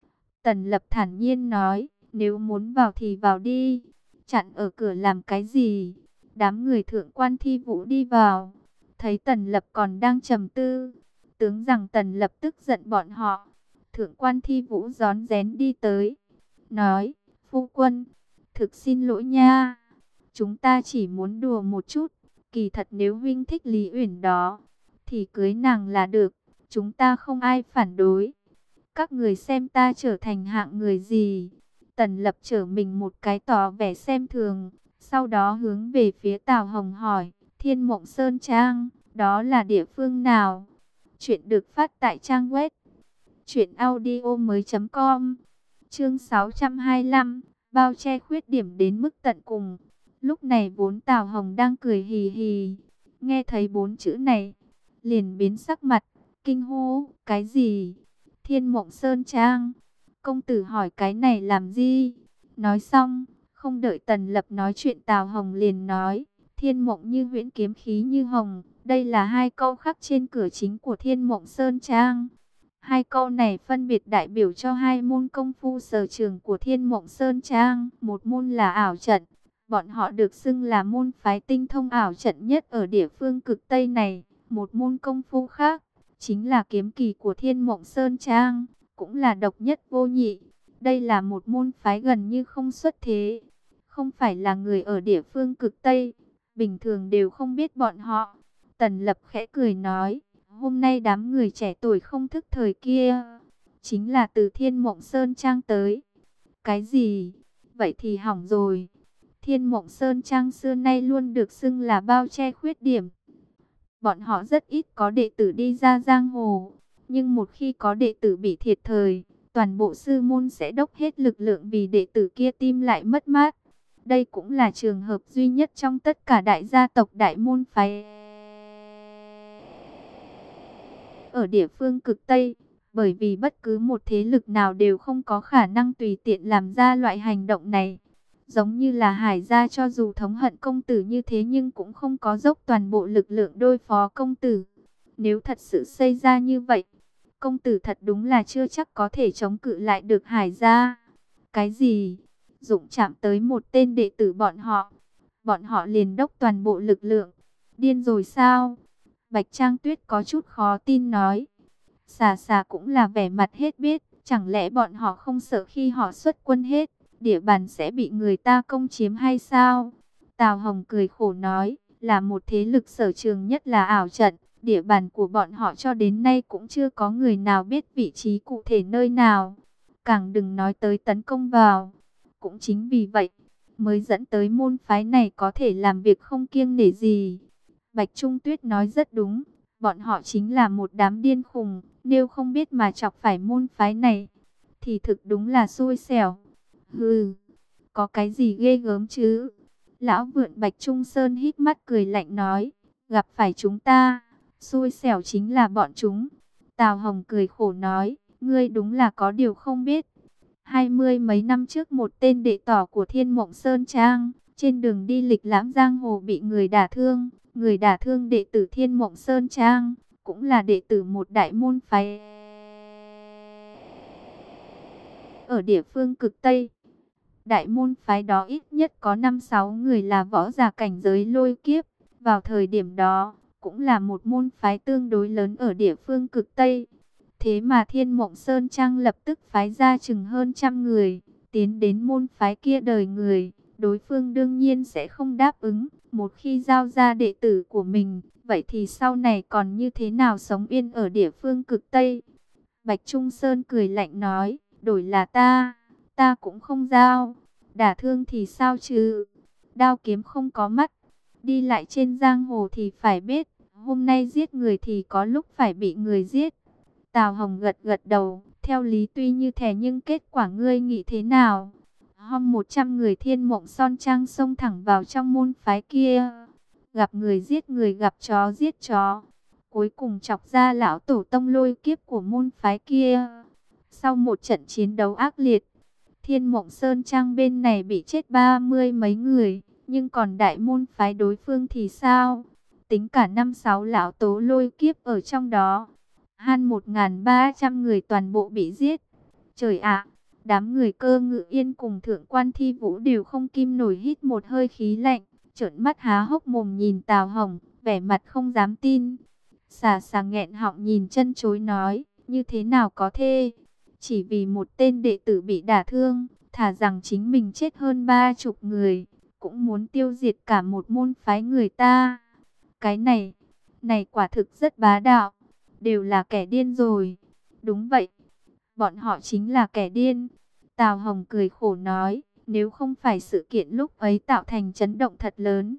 Tần Lập thản nhiên nói, nếu muốn vào thì vào đi, chặn ở cửa làm cái gì? Đám người Thượng quan Thi Vũ đi vào, thấy Tần Lập còn đang trầm tư, tưởng rằng Tần Lập tức giận bọn họ. Thượng quan Thi Vũ rón rén đi tới, nói, phu quân, thực xin lỗi nha, chúng ta chỉ muốn đùa một chút. Kỳ thật nếu huynh thích Lý Uyển đó, thì cưới nàng là được, chúng ta không ai phản đối. Các người xem ta trở thành hạng người gì? Tần Lập trở mình một cái tỏ vẻ xem thường, sau đó hướng về phía Tào Hồng hỏi, Thiên Mộng Sơn Trang, đó là địa phương nào? Chuyện được phát tại trang web truyện audio mới chấm com. Chương sáu trăm hai mươi lăm, bao che khuyết điểm đến mức tận cùng. Lúc này vốn Tào Hồng đang cười hì hì, nghe thấy bốn chữ này, liền biến sắc mặt, kinh hô, cái gì? Thiên Mộng Sơn Trang? Công tử hỏi cái này làm gì? Nói xong, không đợi Tần Lập nói chuyện, Tào Hồng liền nói, Thiên Mộng như huyễn, kiếm khí như hồng. Đây là hai câu khắc trên cửa chính của Thiên Mộng Sơn Trang. Hai câu này phân biệt đại biểu cho hai môn công phu sở trường của Thiên Mộng Sơn Trang. Một môn là ảo trận, bọn họ được xưng là môn phái tinh thông ảo trận nhất ở địa phương cực Tây này. Một môn công phu khác, chính là kiếm kỳ của Thiên Mộng Sơn Trang, cũng là độc nhất vô nhị. Đây là một môn phái gần như không xuất thế, không phải là người ở địa phương cực Tây, bình thường đều không biết bọn họ. Tần Lập khẽ cười nói, hôm nay đám người trẻ tuổi không thức thời kia, chính là từ Thiên Mộng Sơn Trang tới. Cái gì? Vậy thì hỏng rồi. Thiên Mộng Sơn Trang xưa nay luôn được xưng là bao che khuyết điểm. Bọn họ rất ít có đệ tử đi ra giang hồ, nhưng một khi có đệ tử bị thiệt thời, toàn bộ sư môn sẽ dốc hết lực lượng vì đệ tử kia tim lại mất mát. Đây cũng là trường hợp duy nhất trong tất cả đại gia tộc đại môn phái ở địa phương cực Tây, bởi vì bất cứ một thế lực nào đều không có khả năng tùy tiện làm ra loại hành động này. Giống như là Hải gia cho dù thống hận công tử như thế nhưng cũng không có dốc toàn bộ lực lượng đối phó công tử. Nếu thật sự xảy ra như vậy, công tử thật đúng là chưa chắc có thể chống cự lại được Hải gia. Cái gì? Dụng chạm tới một tên đệ tử bọn họ, bọn họ liền đốc toàn bộ lực lượng. Điên rồi sao? Bạch Trang Tuyết có chút khó tin nói. Xà xà cũng là vẻ mặt hết biết, chẳng lẽ bọn họ không sợ khi họ xuất quân hết, địa bàn sẽ bị người ta công chiếm hay sao? Tào Hồng cười khổ nói, là một thế lực sở trường nhất là ảo trận, địa bàn của bọn họ cho đến nay cũng chưa có người nào biết vị trí cụ thể nơi nào, càng đừng nói tới tấn công vào. Cũng chính vì vậy, mới dẫn tới môn phái này có thể làm việc không kiêng nể gì. Bạch Trung Tuyết nói rất đúng, bọn họ chính là một đám điên khùng, nếu không biết mà chọc phải môn phái này, thì thực đúng là xui xẻo. Hừ, có cái gì ghê gớm chứ? Lão vượn Bạch Trung Sơn hít mắt cười lạnh nói, gặp phải chúng ta, xui xẻo chính là bọn chúng. Tào Hồng cười khổ nói, ngươi đúng là có điều không biết. Hai mươi mấy năm trước một tên đệ tỏ của Thiên Mộng Sơn Trang, trên đường đi lịch lãm giang hồ bị người đả thương. Người đả thương đệ tử Thiên Mộng Sơn Trang, cũng là đệ tử một đại môn phái ở địa phương cực Tây. Đại môn phái đó ít nhất có năm sáu người là võ giả cảnh giới lôi kiếp. Vào thời điểm đó, cũng là một môn phái tương đối lớn ở địa phương cực Tây. Thế mà Thiên Mộng Sơn Trang lập tức phái ra chừng hơn trăm người, tiến đến môn phái kia đời người. Đối phương đương nhiên sẽ không đáp ứng. Một khi giao ra đệ tử của mình, vậy thì sau này còn như thế nào sống yên ở địa phương cực Tây? Bạch Trung Sơn cười lạnh nói, đổi là ta, ta cũng không giao. Đả thương thì sao chứ? Đao kiếm không có mắt. Đi lại trên giang hồ thì phải biết, hôm nay giết người thì có lúc phải bị người giết. Tào Hồng gật gật đầu, theo lý tuy như thế nhưng kết quả ngươi nghĩ thế nào? Hôm một trăm người Thiên Mộng Son Trang xông thẳng vào trong môn phái kia. Gặp người giết người, gặp chó giết chó. Cuối cùng chọc ra lão tổ tông lôi kiếp của môn phái kia. Sau một trận chiến đấu ác liệt, Thiên Mộng Sơn Trang bên này bị chết ba mươi mấy người. Nhưng còn đại môn phái đối phương thì sao? Tính cả năm sáu lão tố lôi kiếp ở trong đó, han một nghìn ba trăm người toàn bộ bị giết. Trời ạ! Đám người Cơ Ngự Yên cùng Thượng Quan Thi Vũ đều không kim nổi hít một hơi khí lạnh, trợn mắt há hốc mồm nhìn Tào Hồng, vẻ mặt không dám tin. Xà xà nghẹn họng nhìn chân chối nói, như thế nào có thể? Chỉ vì một tên đệ tử bị đả thương, thà rằng chính mình chết hơn ba chục người, cũng muốn tiêu diệt cả một môn phái người ta. Cái này, này quả thực rất bá đạo, đều là kẻ điên rồi. Đúng vậy, bọn họ chính là kẻ điên. Tào Hồng cười khổ nói, nếu không phải sự kiện lúc ấy tạo thành chấn động thật lớn,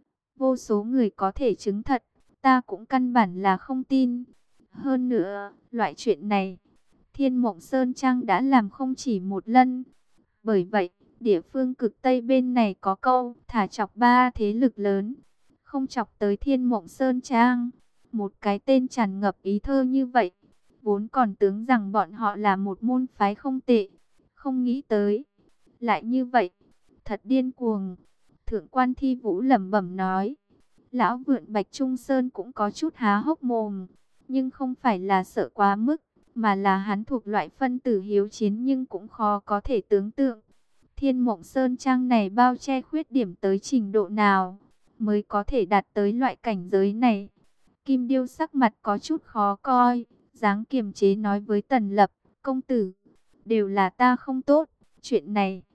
vô số người có thể chứng thật, ta cũng căn bản là không tin. Hơn nữa, loại chuyện này, Thiên Mộng Sơn Trang đã làm không chỉ một lần. Bởi vậy, địa phương cực Tây bên này có câu, thả chọc ba thế lực lớn, không chọc tới Thiên Mộng Sơn Trang. Một cái tên tràn ngập ý thơ như vậy, vốn còn tưởng rằng bọn họ là một môn phái không tệ, không nghĩ tới lại như vậy, thật điên cuồng. Thượng Quan Thi Vũ lẩm bẩm nói. Lão vượn Bạch Trung Sơn cũng có chút há hốc mồm, nhưng không phải là sợ quá mức, mà là hắn thuộc loại phân tử hiếu chiến, nhưng cũng khó có thể tưởng tượng Thiên Mộng Sơn Trang này bao che khuyết điểm tới trình độ nào mới có thể đạt tới loại cảnh giới này. Kim Điêu sắc mặt có chút khó coi, dáng kiềm chế nói với Tần Lập, công tử, đều là ta không tốt, chuyện này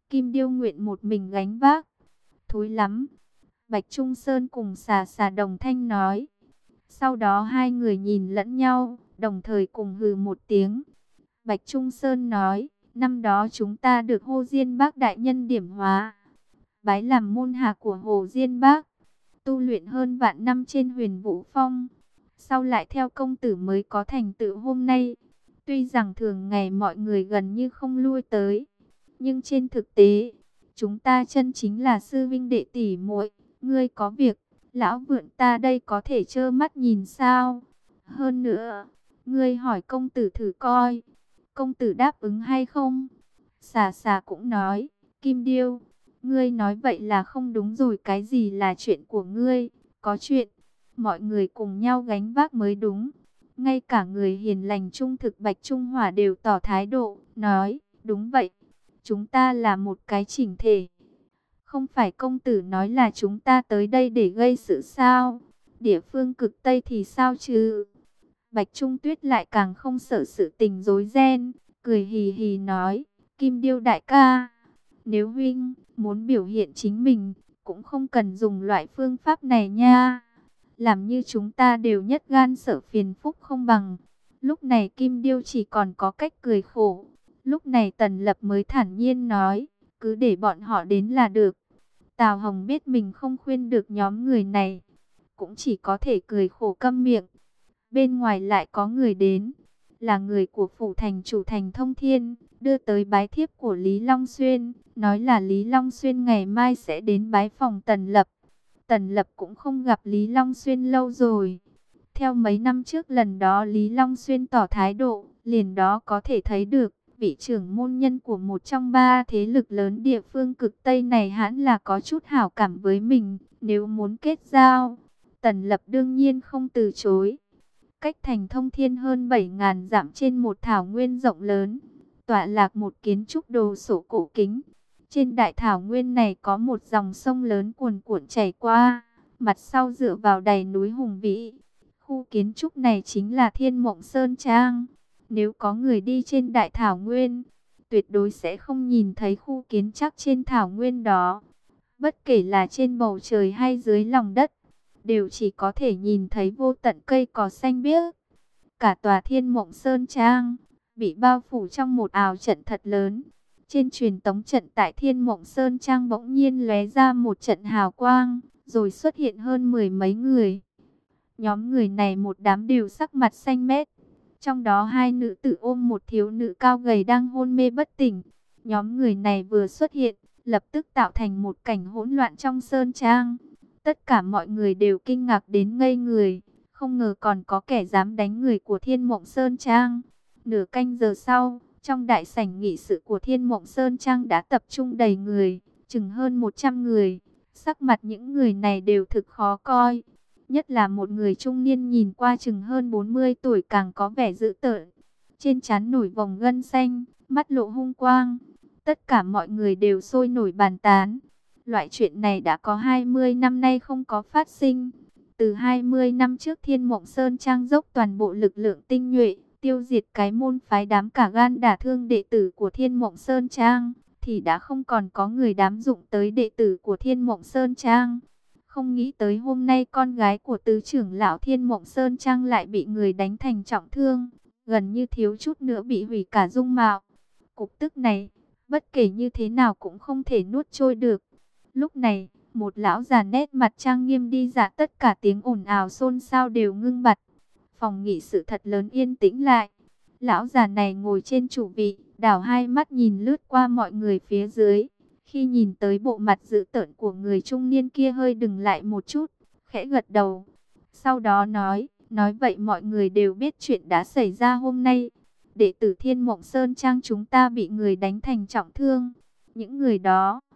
Kim Điêu nguyện một mình gánh vác. Thối lắm. Bạch Trung Sơn cùng xà xà đồng thanh nói. Sau đó hai người nhìn lẫn nhau, đồng thời cùng hừ một tiếng. Bạch Trung Sơn nói, năm đó chúng ta được Hồ Diên Bác đại nhân điểm hóa, bái làm môn hạ của Hồ Diên Bác, tu luyện hơn vạn năm trên Huyền Vũ Phong. Sau lại theo công tử mới có thành tựu hôm nay. Tuy rằng thường ngày mọi người gần như không lui tới, nhưng trên thực tế, chúng ta chân chính là sư vinh đệ tỷ muội. Ngươi có việc, lão vượn ta đây có thể trơ mắt nhìn sao? Hơn nữa, ngươi hỏi công tử thử coi, công tử đáp ứng hay không? Xà xà cũng nói, Kim Điêu, ngươi nói vậy là không đúng rồi, cái gì là chuyện của ngươi? Có chuyện, mọi người cùng nhau gánh vác mới đúng. Ngay cả người hiền lành trung thực Bạch Trung Hỏa đều tỏ thái độ, nói, đúng vậy, chúng ta là một cái chỉnh thể. Không phải công tử nói là chúng ta tới đây để gây sự sao? Địa phương cực Tây thì sao chứ? Bạch Trung Tuyết lại càng không sợ sự tình rối ren, cười hì hì nói, Kim Điêu đại ca, nếu huynh muốn biểu hiện chính mình, cũng không cần dùng loại phương pháp này nha. Làm như chúng ta đều nhất gan sợ phiền phúc không bằng. Lúc này Kim Điêu chỉ còn có cách cười khổ. Lúc này Tần Lập mới thản nhiên nói, cứ để bọn họ đến là được. Tào Hồng biết mình không khuyên được nhóm người này, cũng chỉ có thể cười khổ câm miệng. Bên ngoài lại có người đến, là người của phủ thành chủ Thành Thông Thiên, đưa tới bái thiếp của Lý Long Xuyên, nói là Lý Long Xuyên ngày mai sẽ đến bái phòng Tần Lập. Tần Lập cũng không gặp Lý Long Xuyên lâu rồi. Theo mấy năm trước lần đó Lý Long Xuyên tỏ thái độ, liền đó có thể thấy được, vị trưởng môn nhân của một trong ba thế lực lớn địa phương cực Tây này hẳn là có chút hảo cảm với mình. Nếu muốn kết giao, Tần Lập đương nhiên không từ chối. Cách Thành Thông Thiên hơn bảy ngàn dặm trên một thảo nguyên rộng lớn, tọa lạc một kiến trúc đồ sộ cổ kính. Trên đại thảo nguyên này có một dòng sông lớn cuồn cuộn chảy qua, mặt sau dựa vào đầy núi hùng vĩ. Khu kiến trúc này chính là Thiên Mộng Sơn Trang. Nếu có người đi trên đại thảo nguyên, tuyệt đối sẽ không nhìn thấy khu kiến trắc trên thảo nguyên đó. Bất kể là trên bầu trời hay dưới lòng đất, đều chỉ có thể nhìn thấy vô tận cây cỏ xanh biếc. Cả tòa Thiên Mộng Sơn Trang bị bao phủ trong một ảo trận thật lớn. Trên truyền tống trận tại Thiên Mộng Sơn Trang bỗng nhiên lóe ra một trận hào quang, rồi xuất hiện hơn mười mấy người. Nhóm người này một đám đều sắc mặt xanh mét. Trong đó hai nữ tử ôm một thiếu nữ cao gầy đang hôn mê bất tỉnh. Nhóm người này vừa xuất hiện, lập tức tạo thành một cảnh hỗn loạn trong Sơn Trang. Tất cả mọi người đều kinh ngạc đến ngây người. Không ngờ còn có kẻ dám đánh người của Thiên Mộng Sơn Trang. Nửa canh giờ sau, trong đại sảnh nghị sự của Thiên Mộng Sơn Trang đã tập trung đầy người, chừng hơn một trăm người. Sắc mặt những người này đều thực khó coi. Nhất là một người trung niên nhìn qua chừng hơn bốn mươi tuổi càng có vẻ dữ tợn. Trên trán nổi vòng gân xanh, mắt lộ hung quang. Tất cả mọi người đều sôi nổi bàn tán. Loại chuyện này đã có hai mươi năm nay không có phát sinh. Từ hai mươi năm trước Thiên Mộng Sơn Trang dốc toàn bộ lực lượng tinh nhuệ, tiêu diệt cái môn phái đám cả gan đả thương đệ tử của Thiên Mộng Sơn Trang, thì đã không còn có người dám dụng tới đệ tử của Thiên Mộng Sơn Trang. Không nghĩ tới hôm nay con gái của tứ trưởng lão Thiên Mộng Sơn Trang lại bị người đánh thành trọng thương, gần như thiếu chút nữa bị hủy cả dung mạo. Cục tức này, bất kể như thế nào cũng không thể nuốt trôi được. Lúc này, một lão già nét mặt trang nghiêm đi ra, tất cả tiếng ồn ào xôn xao đều ngưng bặt. Phòng nghị sự thật lớn yên tĩnh lại. Lão già này ngồi trên chủ vị, đảo hai mắt nhìn lướt qua mọi người phía dưới. Khi nhìn tới bộ mặt dữ tợn của người trung niên kia hơi dừng lại một chút, khẽ gật đầu. Sau đó nói, nói vậy mọi người đều biết chuyện đã xảy ra hôm nay. Đệ tử Thiên Mộng Sơn Trang chúng ta bị người đánh thành trọng thương. Những người đó